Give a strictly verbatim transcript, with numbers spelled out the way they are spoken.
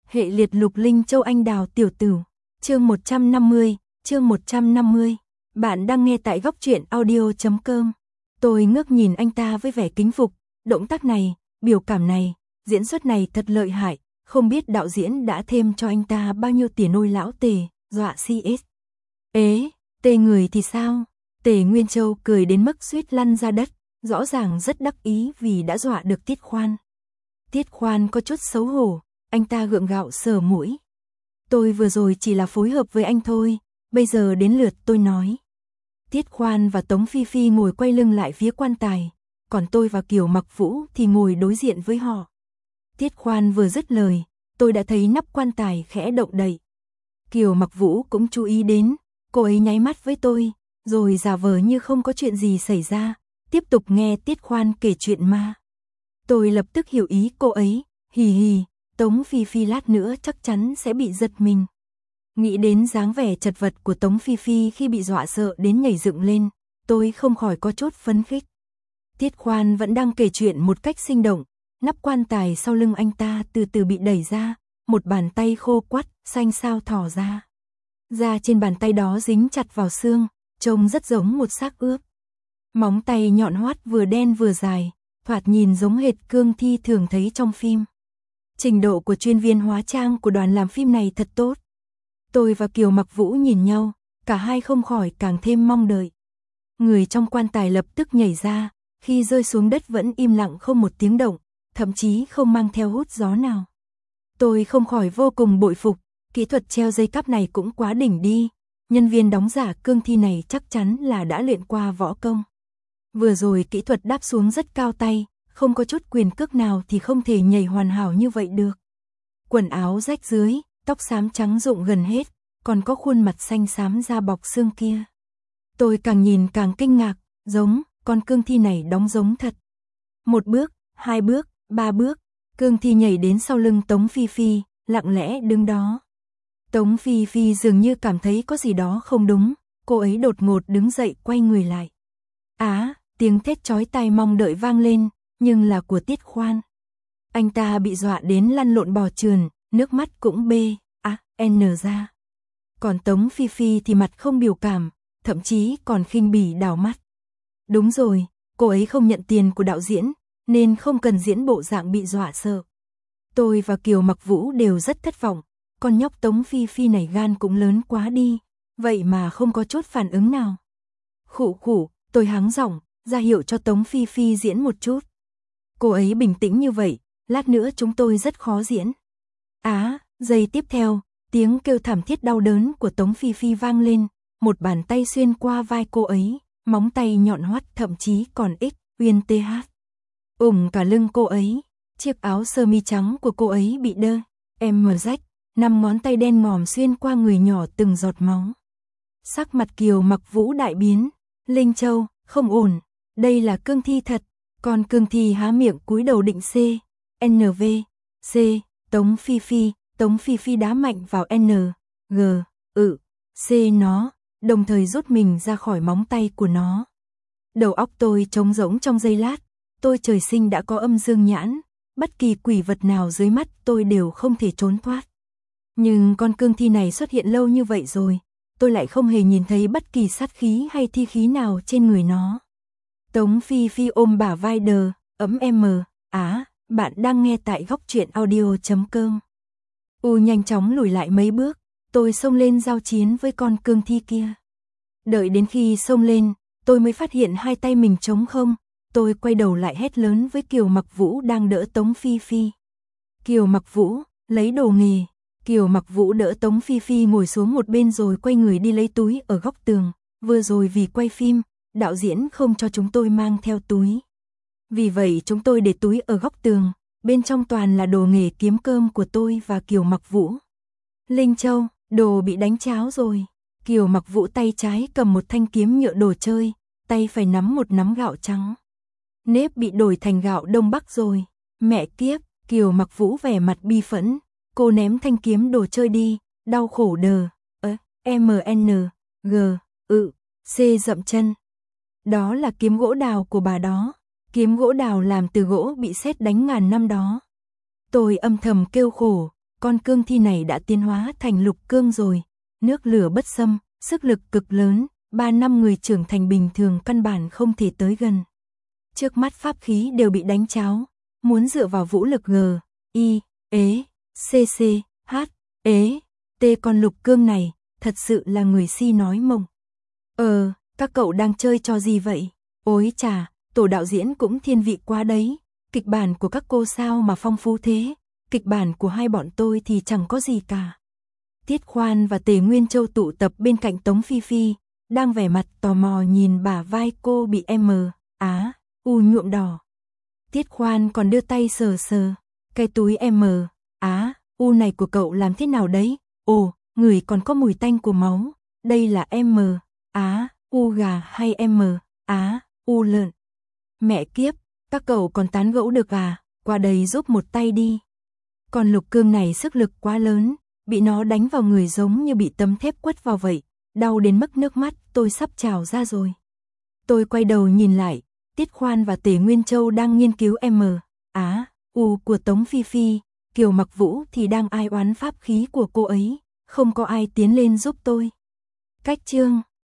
Hệ liệt Lục Linh Châu Anh Đào tiểu tử. Chương một trăm năm mươi, chương một trăm năm mươi. Bạn đang nghe tại góc truyện audio chấm com. Tôi ngước nhìn anh ta với vẻ kính phục, động tác này, biểu cảm này, diễn xuất này thật lợi hại, không biết đạo diễn đã thêm cho anh ta bao nhiêu tiền nôi lão Tề, dọa xê ét. Ế, Tề người thì sao? Tề Nguyên Châu cười đến mức suýt lăn ra đất, rõ ràng rất đắc ý vì đã dọa được Tiết Khoan. Tiết Khoan có chút xấu hổ, anh ta gượng gạo sờ mũi. Tôi vừa rồi chỉ là phối hợp với anh thôi, bây giờ đến lượt tôi nói. Tiết Khoan và Tống Phi Phi ngồi quay lưng lại phía quan tài, còn tôi và Kiều Mặc Vũ thì ngồi đối diện với họ. Tiết Khoan vừa dứt lời, tôi đã thấy nắp quan tài khẽ động đậy. Kiều Mặc Vũ cũng chú ý đến, cô ấy nháy mắt với tôi, rồi giả vờ như không có chuyện gì xảy ra, tiếp tục nghe Tiết Khoan kể chuyện ma. Tôi lập tức hiểu ý cô ấy, hì hì, Tống Phi Phi lát nữa chắc chắn sẽ bị giật mình. Nghĩ đến dáng vẻ chật vật của Tống Phi Phi khi bị dọa sợ đến nhảy dựng lên, tôi không khỏi có chút phấn khích. Tiết Khoan vẫn đang kể chuyện một cách sinh động, nắp quan tài sau lưng anh ta từ từ bị đẩy ra, một bàn tay khô quắt, xanh xao thò ra. Da trên bàn tay đó dính chặt vào xương, trông rất giống một xác ướp. Móng tay nhọn hoắt vừa đen vừa dài, thoạt nhìn giống hệt cương thi thường thấy trong phim. Trình độ của chuyên viên hóa trang của đoàn làm phim này thật tốt. Tôi và Kiều Mặc Vũ nhìn nhau, cả hai không khỏi càng thêm mong đợi. Người trong quan tài lập tức nhảy ra, khi rơi xuống đất vẫn im lặng không một tiếng động, thậm chí không mang theo hút gió nào. Tôi không khỏi vô cùng bội phục, kỹ thuật treo dây cáp này cũng quá đỉnh đi, nhân viên đóng giả cương thi này chắc chắn là đã luyện qua võ công. Vừa rồi kỹ thuật đáp xuống rất cao tay, không có chút quyền cước nào thì không thể nhảy hoàn hảo như vậy được. Quần áo rách dưới, tóc xám trắng rụng gần hết, còn có khuôn mặt xanh xám da bọc xương kia. Tôi càng nhìn càng kinh ngạc, giống, con cương thi này đóng giống thật. Một bước, hai bước, ba bước, cương thi nhảy đến sau lưng Tống Phi Phi, lặng lẽ đứng đó. Tống Phi Phi dường như cảm thấy có gì đó không đúng, cô ấy đột ngột đứng dậy quay người lại. Á, tiếng thét chói tai mong đợi vang lên, nhưng là của Tiết Khoan. Anh ta bị dọa đến lăn lộn bò trườn, nước mắt cũng bê, á, n ra. Còn Tống Phi Phi thì mặt không biểu cảm, thậm chí còn khinh bỉ đảo mắt. Đúng rồi, cô ấy không nhận tiền của đạo diễn, nên không cần diễn bộ dạng bị dọa sợ. Tôi và Kiều Mặc Vũ đều rất thất vọng, con nhóc Tống Phi Phi này gan cũng lớn quá đi, vậy mà không có chút phản ứng nào. Khụ khụ, tôi hắng giọng, ra hiệu cho Tống Phi Phi diễn một chút. Cô ấy bình tĩnh như vậy, lát nữa chúng tôi rất khó diễn. Á, giây tiếp theo, tiếng kêu thảm thiết đau đớn của Tống Phi Phi vang lên, một bàn tay xuyên qua vai cô ấy, móng tay nhọn hoắt thậm chí còn ích, uyên th. Ủng cả lưng cô ấy, chiếc áo sơ mi trắng của cô ấy bị đơ, em rách, năm ngón tay đen ngòm xuyên qua người nhỏ từng giọt máu. Sắc mặt Kiều Mặc Vũ đại biến, Linh Châu, không ổn, đây là cương thi thật. Còn cương thi há miệng cúi đầu định C, N V, C, Tống Phi Phi, Tống Phi Phi đá mạnh vào N, G, ự, C nó, đồng thời rút mình ra khỏi móng tay của nó. Đầu óc tôi trống rỗng trong giây lát, tôi trời sinh đã có âm dương nhãn, bất kỳ quỷ vật nào dưới mắt tôi đều không thể trốn thoát. Nhưng con cương thi này xuất hiện lâu như vậy rồi, tôi lại không hề nhìn thấy bất kỳ sát khí hay thi khí nào trên người nó. Tống Phi Phi ôm bả vai đờ, ấm em, á, bạn đang nghe tại góc truyện audio chấm com. U nhanh chóng lùi lại mấy bước, tôi xông lên giao chiến với con cương thi kia. Đợi đến khi xông lên, tôi mới phát hiện hai tay mình trống không, tôi quay đầu lại hét lớn với Kiều Mặc Vũ đang đỡ Tống Phi Phi. Kiều Mặc Vũ, lấy đồ nghề. Kiều Mặc Vũ đỡ Tống Phi Phi ngồi xuống một bên rồi quay người đi lấy túi ở góc tường, vừa rồi vì quay phim, đạo diễn không cho chúng tôi mang theo túi. Vì vậy chúng tôi để túi ở góc tường, bên trong toàn là đồ nghề kiếm cơm của tôi và Kiều Mặc Vũ. Linh Châu, đồ bị đánh cháo rồi. Kiều Mặc Vũ tay trái cầm một thanh kiếm nhựa đồ chơi, tay phải nắm một nắm gạo trắng. Nếp bị đổi thành gạo Đông Bắc rồi. Mẹ kiếp, Kiều Mặc Vũ vẻ mặt bi phẫn, cô ném thanh kiếm đồ chơi đi, đau khổ đờ, ơ, M N, G, ự, C dậm chân. Đó là kiếm gỗ đào của bà đó, kiếm gỗ đào làm từ gỗ bị sét đánh ngàn năm đó. Tôi âm thầm kêu khổ, con cương thi này đã tiến hóa thành lục cương rồi, nước lửa bất xâm, sức lực cực lớn, ba năm người trưởng thành bình thường căn bản không thể tới gần. Trước mắt pháp khí đều bị đánh cháo, muốn dựa vào vũ lực G, I, ế, C C, H, ế, T con lục cương này, thật sự là người si nói mộng. Ờ, các cậu đang chơi trò gì vậy? Ôi chà, tổ đạo diễn cũng thiên vị quá đấy, kịch bản của các cô sao mà phong phú thế, kịch bản của hai bọn tôi thì chẳng có gì cả. Tiết Khoan và Tề Nguyên Châu tụ tập bên cạnh Tống Phi Phi, đang vẻ mặt tò mò nhìn bả vai cô bị M, Á, U nhuộm đỏ. Tiết Khoan còn đưa tay sờ sờ, cái túi M, Á, U này của cậu làm thế nào đấy? Ồ, người còn có mùi tanh của máu, đây là M, Á, U gà hay M, Á, U lợn? Mẹ kiếp, các cậu còn tán gẫu được à, qua đây giúp một tay đi. Còn lục cương này sức lực quá lớn, bị nó đánh vào người giống như bị tấm thép quất vào vậy, đau đến mức nước mắt tôi sắp trào ra rồi. Tôi quay đầu nhìn lại, Tiết Khoan và Tề Nguyên Châu đang nghiên cứu M, Á, U của Tống Phi Phi, Kiều Mặc Vũ thì đang ai oán pháp khí của cô ấy, không có ai tiến lên giúp tôi. Cách chương